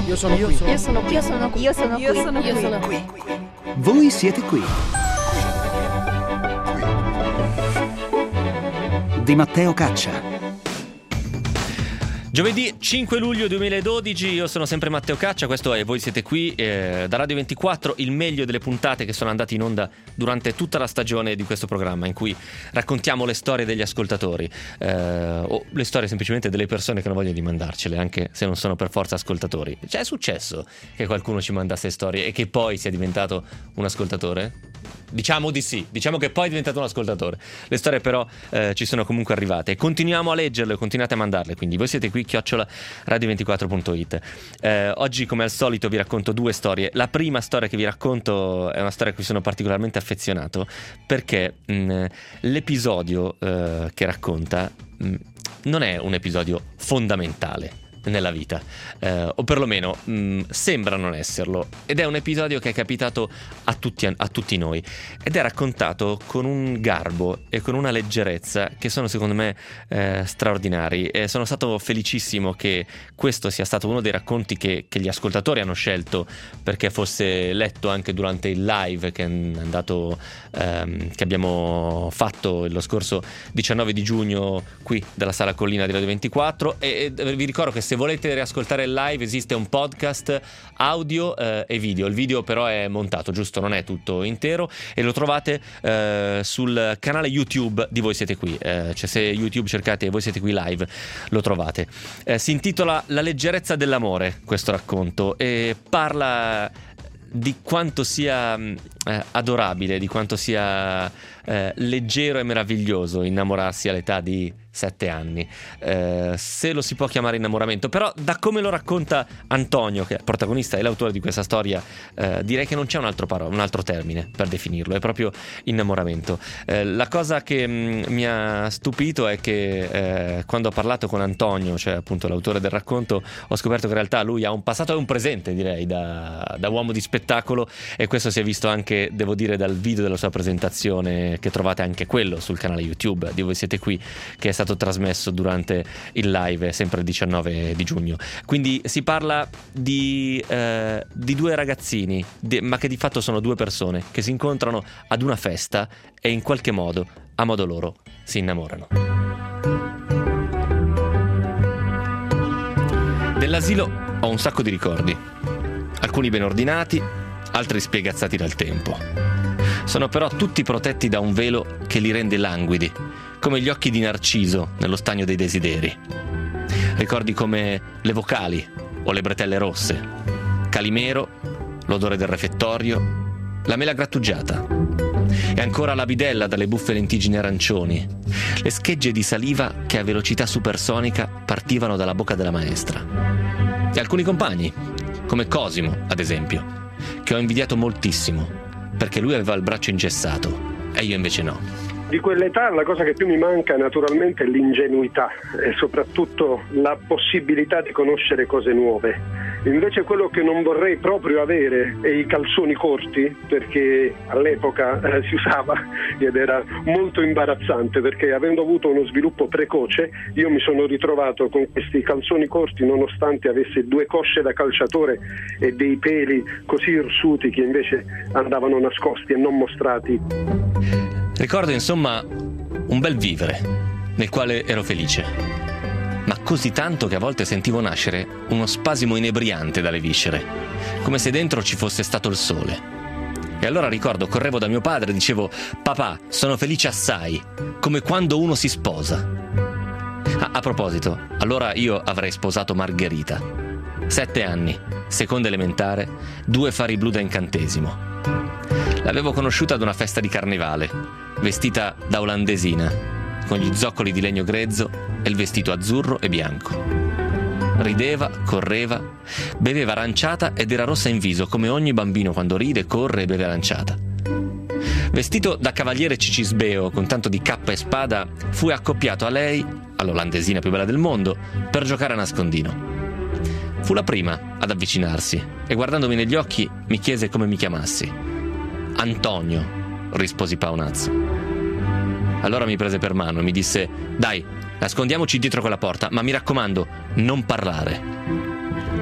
Io sono qui. Io sono qui. Io sono qui. Io sono qui. Io sono qui. Voi siete qui. Di Matteo Caccia. Giovedì 5 luglio 2012, io sono sempre Matteo Caccia, questo è Voi siete qui, da Radio 24, il meglio delle puntate che sono andate in onda durante tutta la stagione di questo programma, in cui raccontiamo le storie degli ascoltatori, o le storie semplicemente delle persone che non vogliono mandarcele, anche se non sono per forza ascoltatori. Cioè, è successo che qualcuno ci mandasse storie e che poi sia diventato un ascoltatore? Diciamo di sì, diciamo che poi è diventato un ascoltatore. Le storie però ci sono comunque arrivate. Continuiamo a leggerle, continuate a mandarle, quindi voi siete qui @radio24.it. Oggi, come al solito, vi racconto due storie. La prima storia che vi racconto è una storia a cui sono particolarmente affezionato, perché l'episodio che racconta non è un episodio fondamentale nella vita, o perlomeno sembra non esserlo, ed è un episodio che è capitato a tutti noi, ed è raccontato con un garbo e con una leggerezza che sono, secondo me, straordinari, e sono stato felicissimo che questo sia stato uno dei racconti che gli ascoltatori hanno scelto perché fosse letto anche durante il live che è andato, che abbiamo fatto lo scorso 19 di giugno qui dalla Sala Collina di Radio 24, e vi ricordo che se volete riascoltare il live esiste un podcast audio e video. Il video però è montato, giusto? Non è tutto intero, e lo trovate sul canale YouTube di Voi siete qui. Cioè, se YouTube cercate Voi siete qui live lo trovate. Si intitola La leggerezza dell'amore, questo racconto, e parla di quanto sia adorabile, di quanto sia leggero e meraviglioso innamorarsi all'età di 7 anni, se lo si può chiamare innamoramento. Però da come lo racconta Antonio, che è il protagonista e l'autore di questa storia, direi che non c'è un altro termine per definirlo, è proprio innamoramento. La cosa che mi ha stupito è che quando ho parlato con Antonio, cioè appunto l'autore del racconto, ho scoperto che in realtà lui ha un passato e un presente, direi, da uomo di spettacolo, e questo si è visto anche, devo dire, dal video della sua presentazione, che trovate anche quello sul canale YouTube di Voi siete qui, che è stato trasmesso durante il live sempre il 19 di giugno. Quindi si parla di due ragazzini, ma che di fatto sono due persone che si incontrano ad una festa e in qualche modo, a modo loro, si innamorano. Dell'asilo ho un sacco di ricordi, alcuni ben ordinati, altri spiegazzati dal tempo. Sono però tutti protetti da un velo che li rende languidi, come gli occhi di Narciso nello stagno dei desideri. Ricordi come le vocali o le bretelle rosse, Calimero, l'odore del refettorio, la mela grattugiata, e ancora la bidella dalle buffe lentiggini arancioni, le schegge di saliva che a velocità supersonica partivano dalla bocca della maestra. E alcuni compagni, come Cosimo, ad esempio, che ho invidiato moltissimo, perché lui aveva il braccio ingessato e io invece no. Di quell'età la cosa che più mi manca naturalmente è l'ingenuità e soprattutto la possibilità di conoscere cose nuove. Invece quello che non vorrei proprio avere è i calzoni corti, perché all'epoca si usava ed era molto imbarazzante, perché avendo avuto uno sviluppo precoce io mi sono ritrovato con questi calzoni corti nonostante avesse 2 cosce da calciatore e dei peli così irsuti che invece andavano nascosti e non mostrati. Ricordo insomma un bel vivere nel quale ero felice, ma così tanto che a volte sentivo nascere uno spasimo inebriante dalle viscere, come se dentro ci fosse stato il sole. E allora ricordo, correvo da mio padre e dicevo: papà, sono felice assai, come quando uno si sposa. A proposito, allora io avrei sposato Margherita. 7 anni, seconda elementare, 2 fari blu da incantesimo. L'avevo conosciuta ad una festa di carnevale, vestita da olandesina, con gli zoccoli di legno grezzo e il vestito azzurro e bianco. Rideva, correva, beveva aranciata ed era rossa in viso, come ogni bambino quando ride, corre e beve aranciata. Vestito da cavaliere cicisbeo, con tanto di cappa e spada, fui accoppiato a lei, all'olandesina più bella del mondo, per giocare a nascondino. Fu la prima ad avvicinarsi e, guardandomi negli occhi, mi chiese come mi chiamassi. Antonio, risposi paonazzo. Allora mi prese per mano e mi disse: dai, nascondiamoci dietro quella porta, ma mi raccomando, non parlare. E che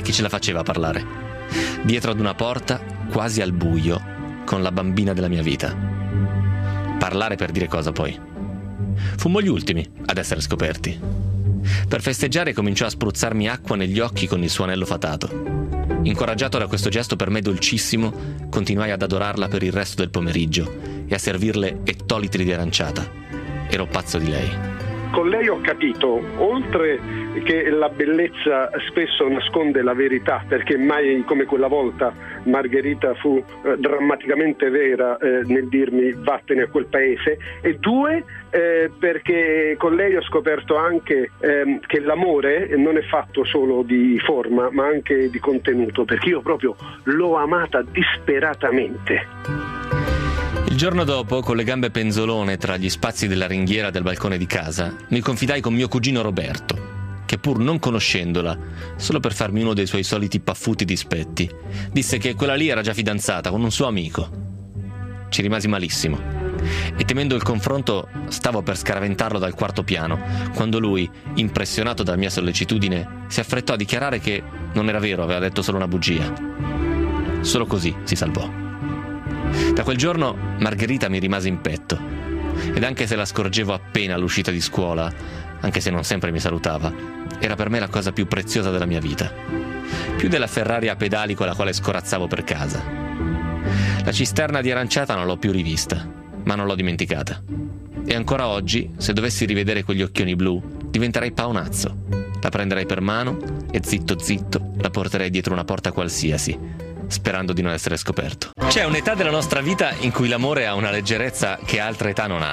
Chi ce la faceva a parlare? Dietro ad una porta, quasi al buio, con la bambina della mia vita. Parlare per dire cosa poi? Fummo gli ultimi ad essere scoperti. Per festeggiare cominciò a spruzzarmi acqua negli occhi con il suo anello fatato. Incoraggiato da questo gesto per me dolcissimo, continuai ad adorarla per il resto del pomeriggio e a servirle ettolitri di aranciata. Ero pazzo di lei. Con lei ho capito, oltre che la bellezza spesso nasconde la verità, perché mai come quella volta Margherita fu drammaticamente vera nel dirmi vattene a quel paese, e due, perché con lei ho scoperto anche che l'amore non è fatto solo di forma ma anche di contenuto, perché io proprio l'ho amata disperatamente. Il giorno dopo, con le gambe penzolone tra gli spazi della ringhiera del balcone di casa, mi confidai con mio cugino Roberto, che pur non conoscendola, solo per farmi uno dei suoi soliti paffuti dispetti, disse che quella lì era già fidanzata con un suo amico. Ci rimasi malissimo e, temendo il confronto, stavo per scaraventarlo dal quarto piano, quando lui, impressionato dalla mia sollecitudine, si affrettò a dichiarare che non era vero, aveva detto solo una bugia. Solo così si salvò. Da quel giorno Margherita mi rimase in petto, ed anche se la scorgevo appena all'uscita di scuola, anche se non sempre mi salutava, era per me la cosa più preziosa della mia vita, più della Ferrari a pedali con la quale scorazzavo per casa. La cisterna di aranciata non l'ho più rivista, ma non l'ho dimenticata, e ancora oggi, se dovessi rivedere quegli occhioni blu, diventerei paonazzo, la prenderei per mano e zitto zitto la porterei dietro una porta qualsiasi, sperando di non essere scoperto. C'è un'età della nostra vita in cui l'amore ha una leggerezza che altre età non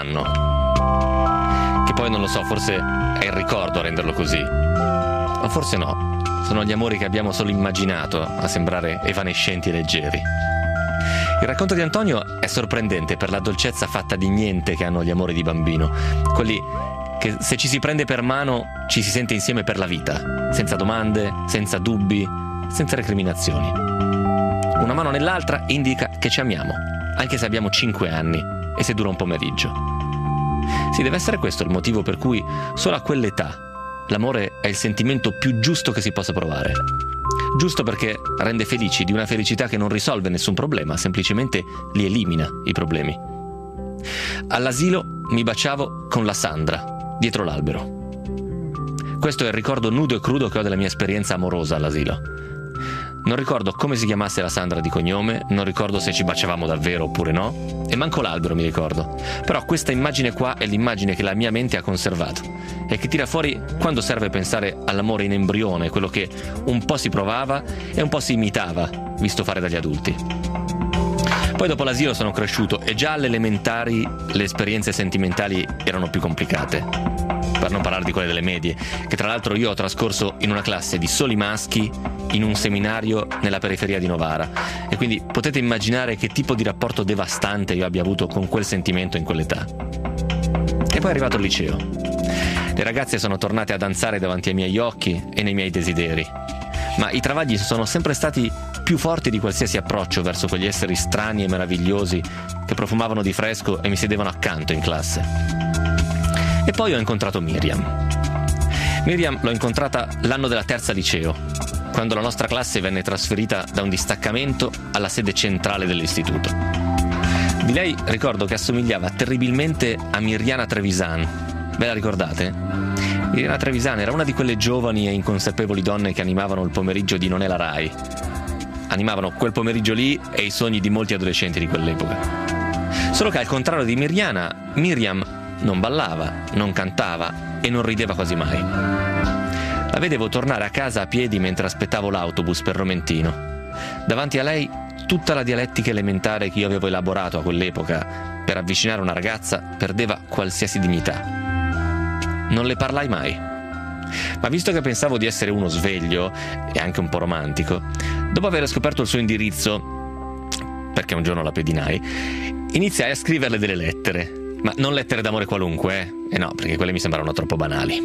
hanno. Che poi non lo so, forse è il ricordo a renderlo così. O forse no, sono gli amori che abbiamo solo immaginato a sembrare evanescenti e leggeri. Il racconto di Antonio è sorprendente per la dolcezza fatta di niente che hanno gli amori di bambino. Quelli che se ci si prende per mano ci si sente insieme per la vita, senza domande, senza dubbi, senza recriminazioni. Una mano nell'altra indica che ci amiamo, anche se abbiamo 5 anni e se dura un pomeriggio. Sì, deve essere questo il motivo per cui solo a quell'età l'amore è il sentimento più giusto che si possa provare. Giusto perché rende felici di una felicità che non risolve nessun problema, semplicemente li elimina i problemi. All'asilo mi baciavo con la Sandra, dietro l'albero. Questo è il ricordo nudo e crudo che ho della mia esperienza amorosa all'asilo. Non ricordo come si chiamasse la Sandra di cognome, non ricordo se ci baciavamo davvero oppure no, e manco l'albero mi ricordo. Però questa immagine qua è l'immagine che la mia mente ha conservato e che tira fuori quando serve pensare all'amore in embrione, quello che un po' si provava e un po' si imitava, visto fare dagli adulti. Poi dopo l'asilo sono cresciuto e già alle elementari le esperienze sentimentali erano più complicate. Per non parlare di quelle delle medie, che tra l'altro io ho trascorso in una classe di soli maschi in un seminario nella periferia di Novara, e quindi potete immaginare che tipo di rapporto devastante io abbia avuto con quel sentimento in quell'età. E poi è arrivato il liceo. Le ragazze sono tornate a danzare davanti ai miei occhi e nei miei desideri, ma i travagli sono sempre stati più forti di qualsiasi approccio verso quegli esseri strani e meravigliosi che profumavano di fresco e mi sedevano accanto in classe. E poi ho incontrato Miriam. Miriam l'ho incontrata l'anno della terza liceo, quando la nostra classe venne trasferita da un distaccamento alla sede centrale dell'istituto. Di lei ricordo che assomigliava terribilmente a Mirjana Trevisan. Ve la ricordate? Mirjana Trevisan era una di quelle giovani e inconsapevoli donne che animavano il pomeriggio di Non è la Rai. Animavano quel pomeriggio lì e i sogni di molti adolescenti di quell'epoca. Solo che al contrario di Mirjana, Miriam non ballava, non cantava e non rideva quasi mai. La vedevo tornare a casa a piedi mentre aspettavo l'autobus per Romentino. Davanti a lei tutta la dialettica elementare che io avevo elaborato a quell'epoca per avvicinare una ragazza perdeva qualsiasi dignità. Non le parlai mai. Ma visto che pensavo di essere uno sveglio e anche un po' romantico, dopo aver scoperto il suo indirizzo, perché un giorno la pedinai, iniziai a scriverle delle lettere. Ma non lettere d'amore qualunque, eh no, perché quelle mi sembravano troppo banali.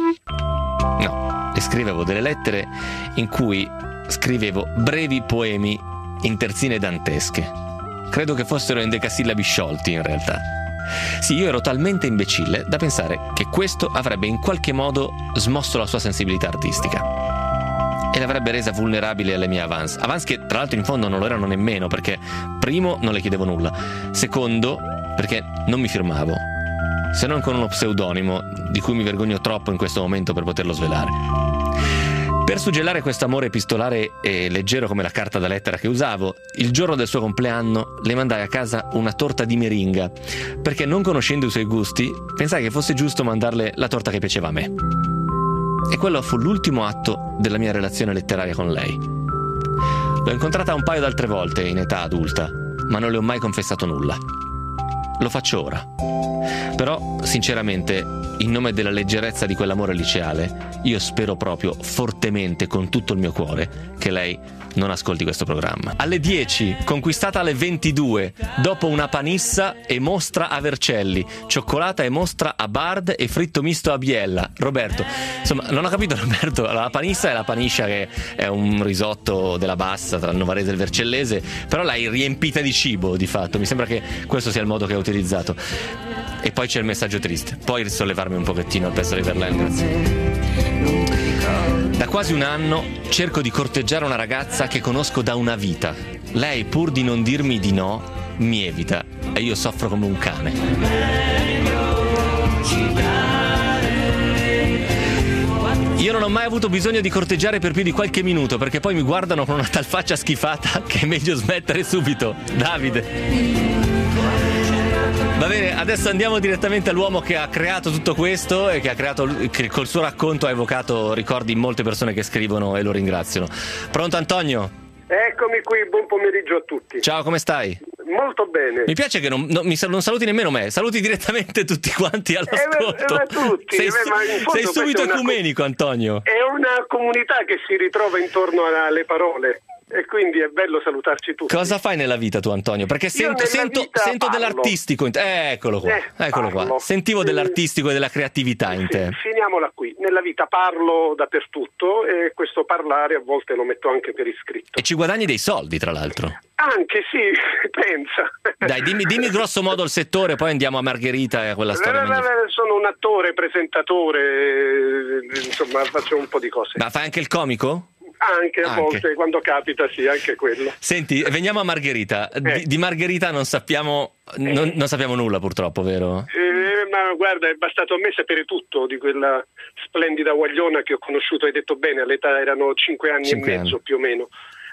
No, le scrivevo delle lettere in cui scrivevo brevi poemi in terzine dantesche. Credo che fossero in decasillabi sciolti, in realtà. Sì, io ero talmente imbecille da pensare che questo avrebbe in qualche modo smosso la sua sensibilità artistica. e l'avrebbe resa vulnerabile alle mie avance che tra l'altro in fondo non lo erano nemmeno, perché primo non le chiedevo nulla, secondo perché non mi firmavo, se non con uno pseudonimo di cui mi vergogno troppo in questo momento per poterlo svelare. Per suggellare questo amore epistolare e leggero come la carta da lettera che usavo, il giorno del suo compleanno le mandai a casa una torta di meringa, perché non conoscendo i suoi gusti pensai che fosse giusto mandarle la torta che piaceva a me. E quello fu l'ultimo atto della mia relazione letteraria con lei. L'ho incontrata un paio d'altre volte in età adulta, ma non le ho mai confessato nulla. Lo faccio ora. Però, sinceramente, in nome della leggerezza di quell'amore liceale, io spero proprio fortemente, con tutto il mio cuore, che lei non ascolti questo programma. Alle 10, conquistata alle 22, dopo una panissa e mostra a Vercelli, cioccolata e mostra a Bard e fritto misto a Biella. Roberto, insomma, non ho capito, Roberto, la panissa è la paniscia, che è un risotto della bassa tra il novarese e il vercellese, però l'hai riempita di cibo, di fatto. Mi sembra che questo sia il modo che ha utilizzato. E poi c'è il messaggio triste. Puoi risollevarmi un pochettino il pezzo di Verlaine, grazie. Da quasi un anno cerco di corteggiare una ragazza che conosco da una vita. Lei, pur di non dirmi di no, mi evita e io soffro come un cane. Io non ho mai avuto bisogno di corteggiare per più di qualche minuto, perché poi mi guardano con una tal faccia schifata che è meglio smettere subito. Davide. Va bene, adesso andiamo direttamente all'uomo che ha creato tutto questo e che col suo racconto ha evocato ricordi in molte persone che scrivono, e lo ringraziano. Pronto, Antonio? Eccomi qui, buon pomeriggio a tutti. Ciao, come stai? Molto bene. Mi piace che non saluti nemmeno me, saluti direttamente tutti quanti all'ascolto. Tutti. Sei subito ecumenico, Antonio. È una comunità che si ritrova intorno alle parole. E quindi è bello salutarci tutti. Cosa fai nella vita tu, Antonio? Perché sento dell'artistico in te. Eccolo qua. Sentivo dell'artistico e della creatività in te. Finiamola qui. Nella vita parlo dappertutto e questo parlare a volte lo metto anche per iscritto. E ci guadagni dei soldi, tra l'altro. Anche sì, pensa. Dai, dimmi grosso modo il settore, poi andiamo a Margherita e a quella storia. Sono un attore, presentatore, insomma faccio un po' di cose. Ma fai anche il comico? Anche a volte, quando capita, sì, anche quello. Senti, veniamo a Margherita. Di Margherita non sappiamo nulla, purtroppo, vero? Ma guarda, è bastato a me sapere tutto di quella splendida guagliona che ho conosciuto, hai detto bene, all'età erano 5 anni e mezzo più o meno.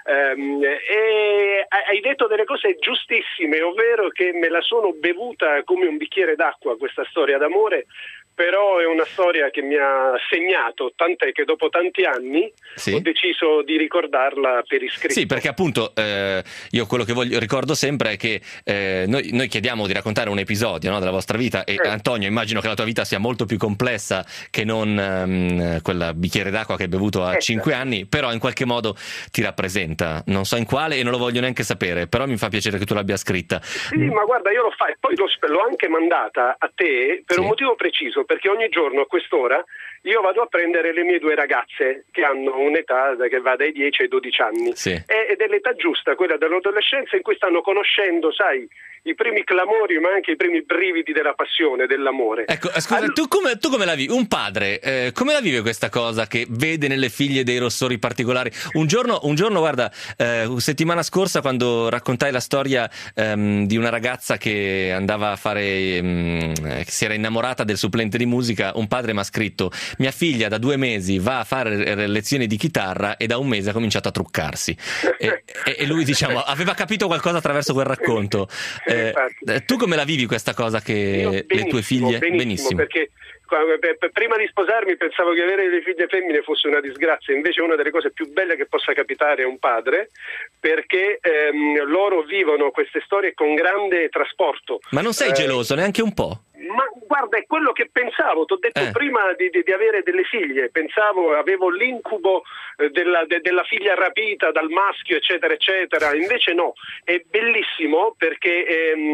E hai detto delle cose giustissime, ovvero che me la sono bevuta come un bicchiere d'acqua questa storia d'amore, però è una storia che mi ha segnato, tant'è che dopo tanti anni ho deciso di ricordarla per iscritto. Sì, perché appunto io quello che ricordo sempre è che noi chiediamo di raccontare un episodio, no, della vostra vita, e Antonio, immagino che la tua vita sia molto più complessa che non quella bicchiere d'acqua che hai bevuto a 5 anni, però in qualche modo ti rappresenta, non so in quale e non lo voglio neanche sapere, però mi fa piacere che tu l'abbia scritta. Sì, ma guarda, io l'ho fatta e poi l'ho anche mandata a te per un motivo preciso, perché ogni giorno a quest'ora io vado a prendere le mie 2 ragazze che hanno un'età che va dai 10 ai 12 anni ed è l'età giusta, quella dell'adolescenza, in cui stanno conoscendo, sai, i primi clamori ma anche i primi brividi della passione, dell'amore. Ecco, scusa, tu come la vivi? Un padre, come la vive questa cosa che vede nelle figlie dei rossori particolari? Un giorno guarda, settimana scorsa, quando raccontai la storia di una ragazza che andava a fare, che si era innamorata del supplente di musica, un padre mi ha scritto: mia figlia da 2 mesi va a fare lezioni di chitarra e da 1 mese ha cominciato a truccarsi. E lui, diciamo, aveva capito qualcosa attraverso quel racconto. Tu come la vivi questa cosa che le tue figlie? Benissimo, perché prima di sposarmi pensavo che avere le figlie femmine fosse una disgrazia, invece è una delle cose più belle che possa capitare a un padre, perché loro vivono queste storie con grande trasporto. Ma non sei geloso neanche un po'? Ma guarda, è quello che pensavo, ti ho detto prima di avere delle figlie, avevo l'incubo della figlia rapita dal maschio, eccetera eccetera, invece no, è bellissimo perché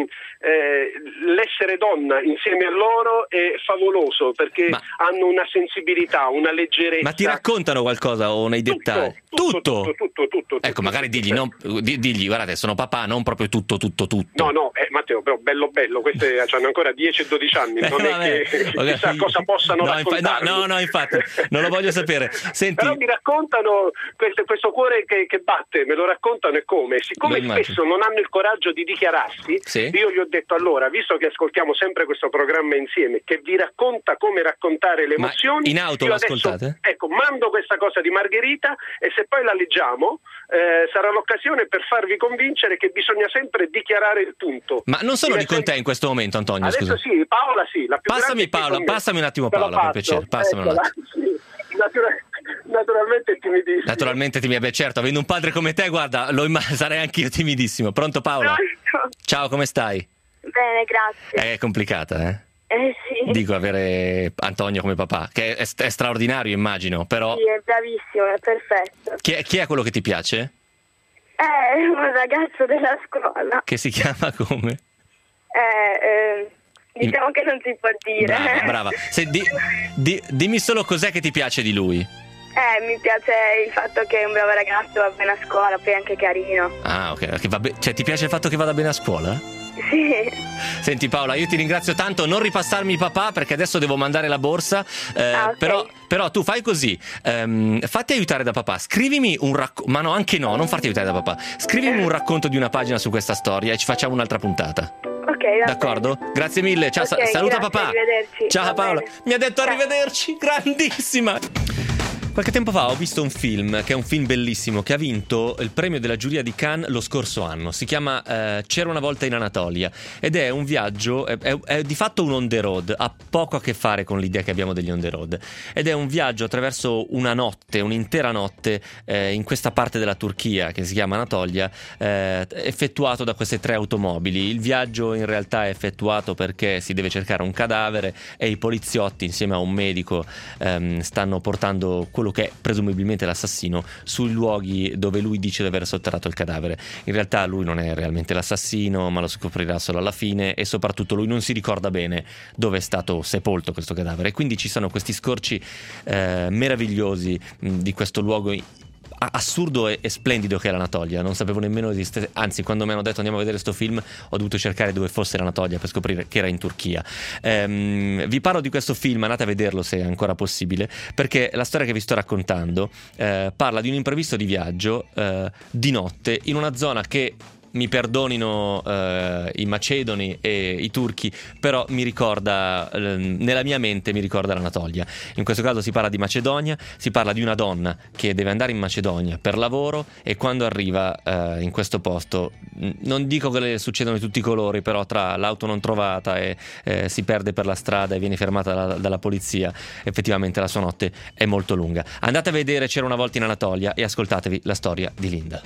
l'essere donna insieme a loro è favoloso, perché hanno una sensibilità, una leggerezza. Ma ti raccontano qualcosa o nei dettagli? Tutto. Ecco, magari digli, guardate, sono papà, non proprio tutto. No, Matteo, però bello, queste hanno ancora 10 e 12 12 anni, non è che chissà cosa possano raccontarmi. No, infatti, non lo voglio sapere. Senti, però mi raccontano questo cuore che batte, me lo raccontano e come. Siccome spesso non hanno il coraggio di dichiararsi, sì. Io gli ho detto allora, visto che ascoltiamo sempre questo programma insieme, che vi racconta come raccontare le emozioni. Ma in auto lo ascoltate? Ecco, mando questa cosa di Margherita e se poi la leggiamo sarà l'occasione per farvi convincere che bisogna sempre dichiarare il punto. Ma non sono con te in questo momento, Antonio, adesso scusa. Sì, Paola sì. La più passami un attimo Paola, per piacere. Passamelo un attimo. Sì. Naturalmente timidissimo. Naturalmente timidissimo, certo, avendo un padre come te, guarda, sarei anch'io timidissimo. Pronto Paola? Ciao, come stai? Bene, grazie. È complicata, eh? Sì. Dico, avere Antonio come papà, che è straordinario, immagino, però... Sì, è bravissimo, è perfetto. Chi è quello che ti piace? È un ragazzo della scuola. Che si chiama come? Diciamo che non si può dire. Brava. Dimmi solo cos'è che ti piace di lui. Mi piace il fatto che è un bravo ragazzo, va bene a scuola, poi è anche carino. Ah, ok. Cioè, ti piace il fatto che vada bene a scuola? Sì. Senti Paola, io ti ringrazio tanto, non ripassarmi papà perché adesso devo mandare la borsa, okay. però tu fai così, fatti aiutare da papà, scrivimi un racconto, ma no, anche no, non farti aiutare da papà, scrivimi un racconto di una pagina su questa storia e ci facciamo un'altra puntata. Ok, d'accordo? Grazie mille, ciao, okay, saluta grazie, papà. Arrivederci. Ciao Paola, mi ha detto ciao. Arrivederci, grandissima. Qualche tempo fa ho visto un film, che è un film bellissimo, che ha vinto il premio della giuria di Cannes lo scorso anno. Si chiama C'era una volta in Anatolia ed è un viaggio, è di fatto un on the road, ha poco a che fare con l'idea che abbiamo degli on the road. Ed è un viaggio attraverso una notte, un'intera notte, in questa parte della Turchia che si chiama Anatolia, effettuato da queste 3 automobili. Il viaggio in realtà è effettuato perché si deve cercare un cadavere e i poliziotti insieme a un medico stanno portando quello che è presumibilmente l'assassino sui luoghi dove lui dice di aver sotterrato il cadavere. In realtà lui non è realmente l'assassino, ma lo scoprirà solo alla fine, e soprattutto lui non si ricorda bene dove è stato sepolto questo cadavere, e quindi ci sono questi scorci meravigliosi di questo luogo assurdo e splendido che è l'Anatolia. Non sapevo nemmeno esiste, anzi quando mi hanno detto andiamo a vedere sto film ho dovuto cercare dove fosse l'Anatolia per scoprire che era in Turchia. Vi parlo di questo film, andate a vederlo se è ancora possibile, perché la storia che vi sto raccontando parla di un imprevisto di viaggio di notte in una zona che, mi perdonino i macedoni e i turchi, però mi ricorda, nella mia mente mi ricorda l'Anatolia. In questo caso si parla di Macedonia, si parla di una donna che deve andare in Macedonia per lavoro e quando arriva in questo posto, non dico che le succedono di tutti i colori, però tra l'auto non trovata e si perde per la strada e viene fermata dalla polizia, effettivamente la sua notte è molto lunga. Andate a vedere C'era una volta in Anatolia e ascoltatevi la storia di Linda.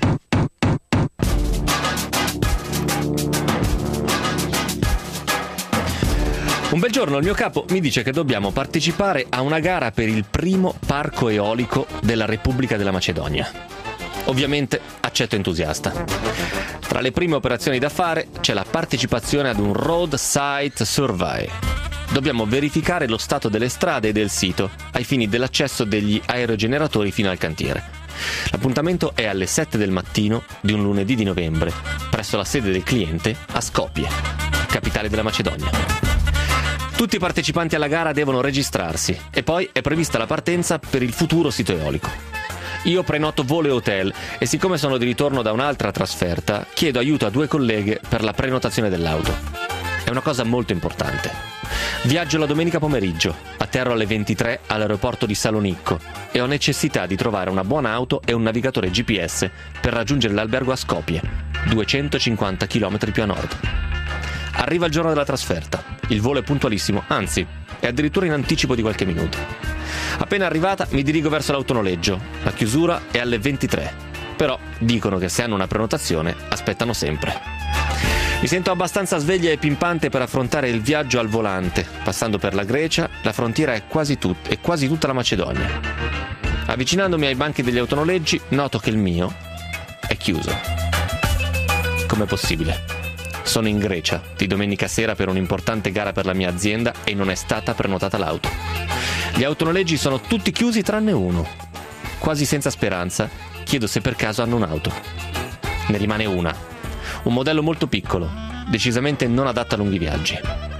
Un bel giorno il mio capo mi dice che dobbiamo partecipare a una gara per il primo parco eolico della Repubblica della Macedonia. Ovviamente accetto entusiasta. Tra le prime operazioni da fare c'è la partecipazione ad un Road Site Survey. Dobbiamo verificare lo stato delle strade e del sito ai fini dell'accesso degli aerogeneratori fino al cantiere. L'appuntamento è alle 7 del mattino di un lunedì di novembre, presso la sede del cliente a Skopje, capitale della Macedonia. Tutti i partecipanti alla gara devono registrarsi e poi è prevista la partenza per il futuro sito eolico. Io prenoto volo e hotel e siccome sono di ritorno da un'altra trasferta, chiedo aiuto a 2 colleghe per la prenotazione dell'auto. È una cosa molto importante. Viaggio la domenica pomeriggio, atterro alle 23 all'aeroporto di Salonicco e ho necessità di trovare una buona auto e un navigatore GPS per raggiungere l'albergo a Skopje, 250 km più a nord. Arriva il giorno della trasferta, il volo è puntualissimo, anzi, è addirittura in anticipo di qualche minuto. Appena arrivata mi dirigo verso l'autonoleggio, la chiusura è alle 23, però dicono che se hanno una prenotazione aspettano sempre. Mi sento abbastanza sveglia e pimpante per affrontare il viaggio al volante, passando per la Grecia, la frontiera è quasi tutta la Macedonia. Avvicinandomi ai banchi degli autonoleggi, noto che il mio è chiuso. Com'è possibile? Sono in Grecia, di domenica sera per un'importante gara per la mia azienda e non è stata prenotata l'auto. Gli autonoleggi sono tutti chiusi tranne uno. Quasi senza speranza, chiedo se per caso hanno un'auto. Ne rimane una. Un modello molto piccolo, decisamente non adatto a lunghi viaggi.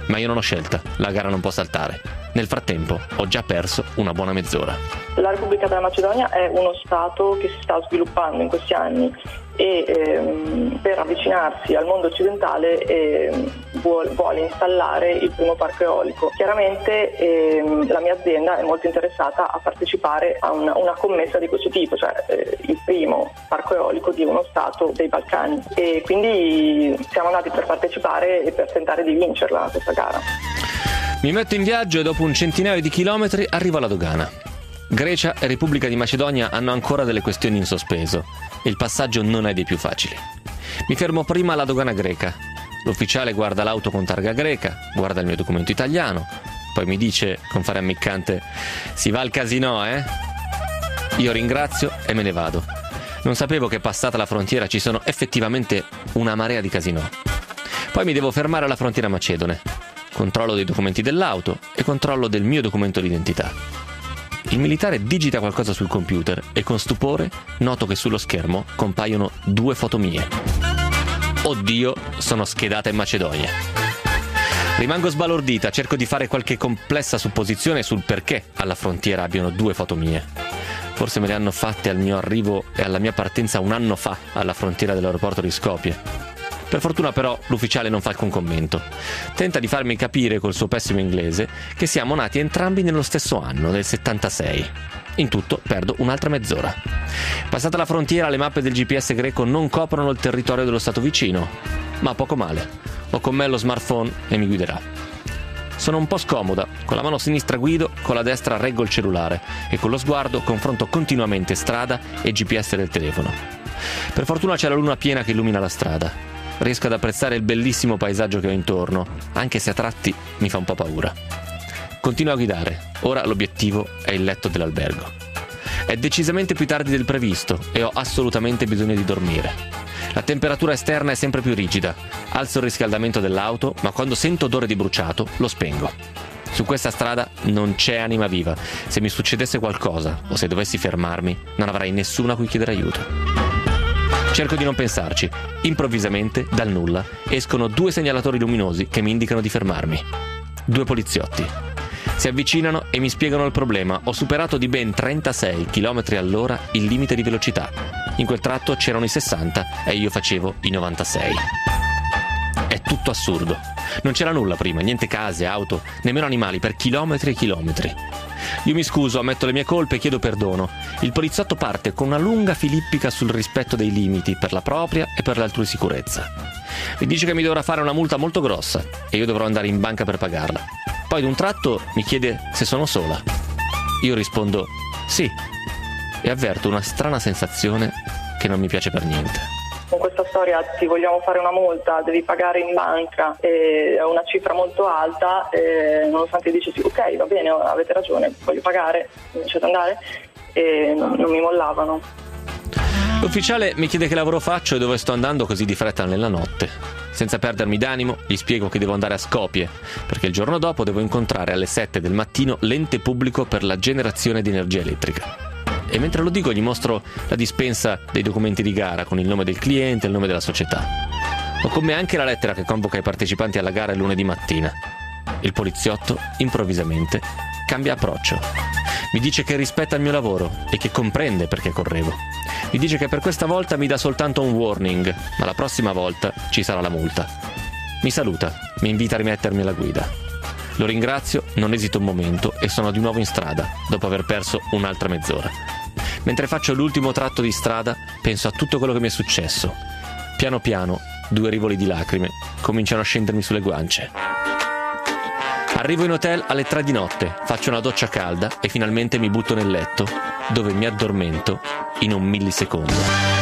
Ma io non ho scelta, la gara non può saltare. Nel frattempo ho già perso una buona mezz'ora. La Repubblica della Macedonia è uno stato che si sta sviluppando in questi anni e per avvicinarsi al mondo occidentale vuole installare il primo parco eolico. Chiaramente la mia azienda è molto interessata a partecipare a una commessa di questo tipo, cioè il primo parco eolico di uno stato dei Balcani, e quindi siamo andati per partecipare e per tentare di vincerla questa gara. Mi metto in viaggio e dopo un centinaio di chilometri arrivo alla dogana. Grecia e Repubblica di Macedonia hanno ancora delle questioni in sospeso e il passaggio non è dei più facili. Mi fermo prima alla dogana greca. L'ufficiale guarda l'auto con targa greca, guarda il mio documento italiano, poi mi dice con fare ammiccante: si va al casinò, eh? Io ringrazio e me ne vado. Non sapevo che passata la frontiera ci sono effettivamente una marea di casinò. Poi mi devo fermare alla frontiera macedone. Controllo dei documenti dell'auto e controllo del mio documento d'identità. Il militare digita qualcosa sul computer e con stupore noto che sullo schermo compaiono 2 foto mie. Oddio, sono schedata in Macedonia. Rimango sbalordita, cerco di fare qualche complessa supposizione sul perché alla frontiera abbiano 2 foto mie. Forse me le hanno fatte al mio arrivo e alla mia partenza un anno fa alla frontiera dell'aeroporto di Skopje. Per fortuna però l'ufficiale non fa alcun commento. Tenta di farmi capire col suo pessimo inglese che siamo nati entrambi nello stesso anno, del 76. In tutto perdo un'altra mezz'ora. Passata la frontiera, le mappe del GPS greco non coprono il territorio dello stato vicino, ma poco male. Ho con me lo smartphone e mi guiderà. Sono un po' scomoda, con la mano sinistra guido, con la destra reggo il cellulare e con lo sguardo confronto continuamente strada e GPS del telefono. Per fortuna c'è la luna piena che illumina la strada. Riesco ad apprezzare il bellissimo paesaggio che ho intorno, anche se a tratti mi fa un po' paura. Continuo a guidare, ora l'obiettivo è il letto dell'albergo. È decisamente più tardi del previsto e ho assolutamente bisogno di dormire. La temperatura esterna è sempre più rigida, alzo il riscaldamento dell'auto, ma quando sento odore di bruciato lo spengo. Su questa strada non c'è anima viva. Se mi succedesse qualcosa o se dovessi fermarmi, non avrei nessuno a cui chiedere aiuto. Cerco di non pensarci. Improvvisamente, dal nulla, escono 2 segnalatori luminosi che mi indicano di fermarmi. 2 poliziotti. Si avvicinano e mi spiegano il problema. Ho superato di ben 36 km all'ora il limite di velocità. In quel tratto c'erano i 60 e io facevo i 96. È tutto assurdo. Non c'era nulla prima, niente case, auto, nemmeno animali per chilometri e chilometri. Io mi scuso, ammetto le mie colpe e chiedo perdono. Il poliziotto parte con una lunga filippica sul rispetto dei limiti per la propria e per l'altrui sicurezza. Mi dice che mi dovrà fare una multa molto grossa e io dovrò andare in banca per pagarla. Poi d'un tratto mi chiede se sono sola. Io rispondo sì e avverto una strana sensazione che non mi piace per niente. Con questa storia ti vogliamo fare una multa, devi pagare in banca, è una cifra molto alta, nonostante dici sì, ok, va bene, avete ragione, voglio pagare, mi lasciate andare, e non mi mollavano. L'ufficiale mi chiede che lavoro faccio e dove sto andando così di fretta nella notte. Senza perdermi d'animo, gli spiego che devo andare a Skopje, perché il giorno dopo devo incontrare alle 7 del mattino l'ente pubblico per la generazione di energia elettrica. E mentre lo dico gli mostro la dispensa dei documenti di gara con il nome del cliente e il nome della società. Ho con me anche la lettera che convoca i partecipanti alla gara il lunedì mattina. Il poliziotto, improvvisamente, cambia approccio. Mi dice che rispetta il mio lavoro e che comprende perché correvo. Mi dice che per questa volta mi dà soltanto un warning, ma la prossima volta ci sarà la multa. Mi saluta, mi invita a rimettermi alla guida. Lo ringrazio, non esito un momento e sono di nuovo in strada, dopo aver perso un'altra mezz'ora. Mentre faccio l'ultimo tratto di strada, penso a tutto quello che mi è successo. Piano piano, 2 rivoli di lacrime cominciano a scendermi sulle guance. Arrivo in hotel alle 3 di notte, faccio una doccia calda e finalmente mi butto nel letto, dove mi addormento in un millisecondo.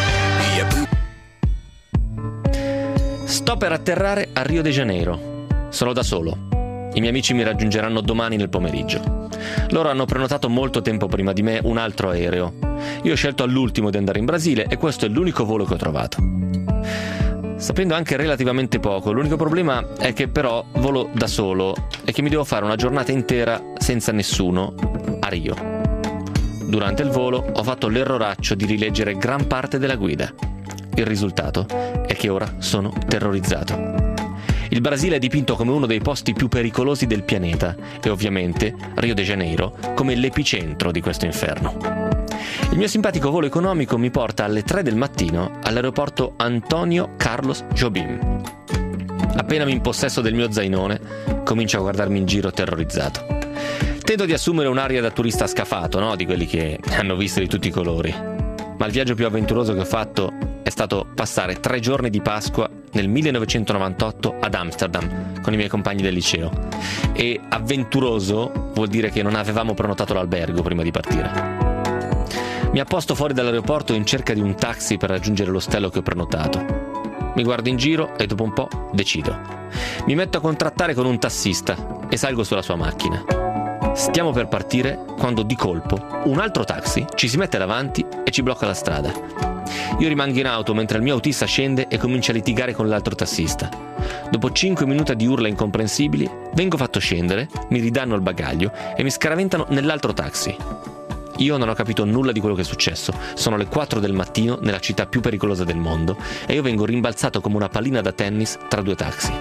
Sto per atterrare a Rio de Janeiro. Sono da solo. I miei amici mi raggiungeranno domani nel pomeriggio. Loro hanno prenotato molto tempo prima di me un altro aereo. Io ho scelto all'ultimo di andare in Brasile e questo è l'unico volo che ho trovato. Sapendo anche relativamente poco, l'unico problema è che però volo da solo e che mi devo fare una giornata intera senza nessuno a Rio. Durante il volo ho fatto l'erroraccio di rileggere gran parte della guida. Il risultato è che ora sono terrorizzato. Il Brasile è dipinto come uno dei posti più pericolosi del pianeta e ovviamente Rio de Janeiro come l'epicentro di questo inferno. Il mio simpatico volo economico mi porta alle 3 del mattino all'aeroporto Antonio Carlos Jobim. Appena mi impossesso del mio zainone, comincio a guardarmi in giro terrorizzato. Tento di assumere un'aria da turista scafato, no? Di quelli che hanno visto di tutti i colori. Ma il viaggio più avventuroso che ho fatto è stato passare 3 giorni di Pasqua nel 1998 ad Amsterdam con i miei compagni del liceo. E avventuroso vuol dire che non avevamo prenotato l'albergo prima di partire. Mi apposto fuori dall'aeroporto in cerca di un taxi per raggiungere l'ostello che ho prenotato. Mi guardo in giro e dopo un po' decido. Mi metto a contrattare con un tassista e salgo sulla sua macchina. Stiamo per partire quando di colpo un altro taxi ci si mette davanti e ci blocca la strada. Io rimango in auto mentre il mio autista scende e comincia a litigare con l'altro tassista. Dopo 5 minuti di urla incomprensibili, vengo fatto scendere, mi ridanno il bagaglio e mi scaraventano nell'altro taxi. Io non ho capito nulla di quello che è successo. Sono le 4 del mattino nella città più pericolosa del mondo e io vengo rimbalzato come una pallina da tennis tra 2 taxi.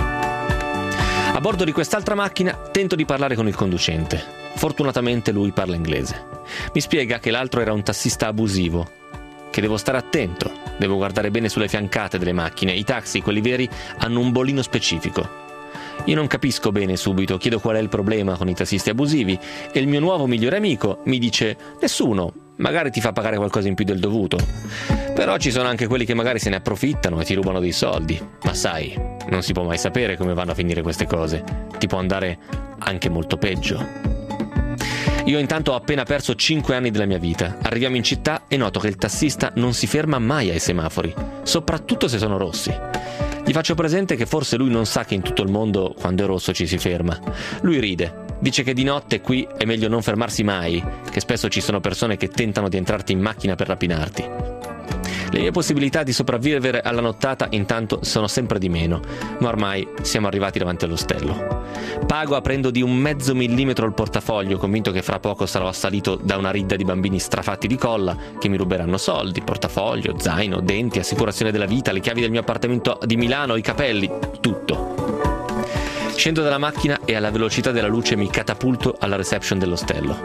A bordo di quest'altra macchina tento di parlare con il conducente. Fortunatamente lui parla inglese. Mi spiega che l'altro era un tassista abusivo, che devo stare attento, devo guardare bene sulle fiancate delle macchine. I taxi, quelli veri, hanno un bolino specifico. Io non capisco bene subito, chiedo qual è il problema con i tassisti abusivi e il mio nuovo migliore amico mi dice: nessuno, magari ti fa pagare qualcosa in più del dovuto. Però ci sono anche quelli che magari se ne approfittano e ti rubano dei soldi. Ma sai, non si può mai sapere come vanno a finire queste cose. Ti può andare anche molto peggio. Io intanto ho appena perso 5 anni della mia vita. Arriviamo in città e noto che il tassista non si ferma mai ai semafori, soprattutto se sono rossi. Gli faccio presente che forse lui non sa che in tutto il mondo quando è rosso ci si ferma. Lui ride, dice che di notte qui è meglio non fermarsi mai, che spesso ci sono persone che tentano di entrarti in macchina per rapinarti. Le mie possibilità di sopravvivere alla nottata intanto sono sempre di meno, ma ormai siamo arrivati davanti all'ostello. Pago aprendo di 1/2 millimetro il portafoglio, convinto che fra poco sarò assalito da una ridda di bambini strafatti di colla che mi ruberanno soldi, portafoglio, zaino, denti, assicurazione della vita, le chiavi del mio appartamento di Milano, i capelli, tutto. Scendo dalla macchina e alla velocità della luce mi catapulto alla reception dell'ostello.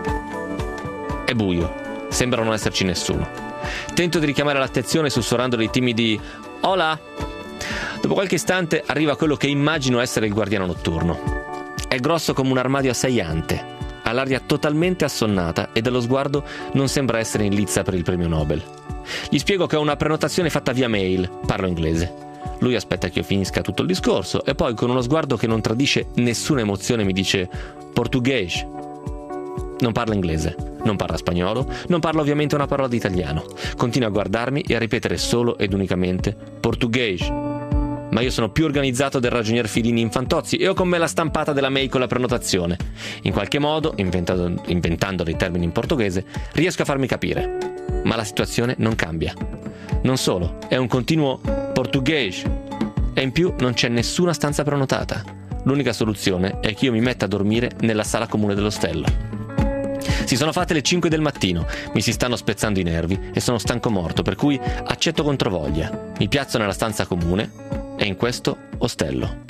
È buio, sembra non esserci nessuno. Tento di richiamare l'attenzione sussurrando dei timidi "Hola". Dopo qualche istante arriva quello che immagino essere il guardiano notturno. È grosso come un armadio a 6 ante, ha l'aria totalmente assonnata e dallo sguardo non sembra essere in lizza per il premio Nobel. Gli spiego che ho una prenotazione fatta via mail, parlo inglese. Lui aspetta che io finisca tutto il discorso e poi con uno sguardo che non tradisce nessuna emozione mi dice "Português". Non parla inglese, non parla spagnolo, non parla ovviamente una parola di italiano. Continua a guardarmi e a ripetere solo ed unicamente "Português". Ma io sono più organizzato del ragionier Filini in Fantozzi e ho con me la stampata della mail con la prenotazione. In qualche modo, inventando dei termini in portoghese, riesco a farmi capire. Ma la situazione non cambia. Non solo, è un continuo "Português". E in più non c'è nessuna stanza prenotata. L'unica soluzione è che io mi metta a dormire nella sala comune dell'ostello. Si sono fatte le 5 del mattino, mi si stanno spezzando i nervi e sono stanco morto, per cui accetto controvoglia. Mi piazzo nella stanza comune e in questo ostello.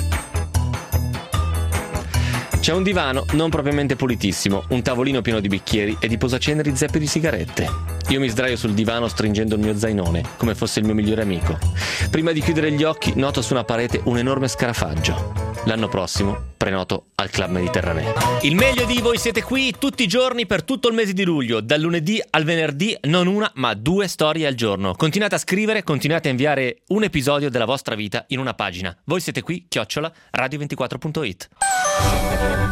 C'è un divano non propriamente pulitissimo, un tavolino pieno di bicchieri e di posaceneri zeppe di sigarette. Io mi sdraio sul divano stringendo il mio zainone, come fosse il mio migliore amico. Prima di chiudere gli occhi noto su una parete un enorme scarafaggio. L'anno prossimo prenoto al Club Mediterraneo. Il meglio di Voi Siete Qui tutti i giorni per tutto il mese di luglio, dal lunedì al venerdì, non una ma 2 storie al giorno. Continuate a scrivere, continuate a inviare un episodio della vostra vita in una pagina. Voi siete qui, @radio24.it.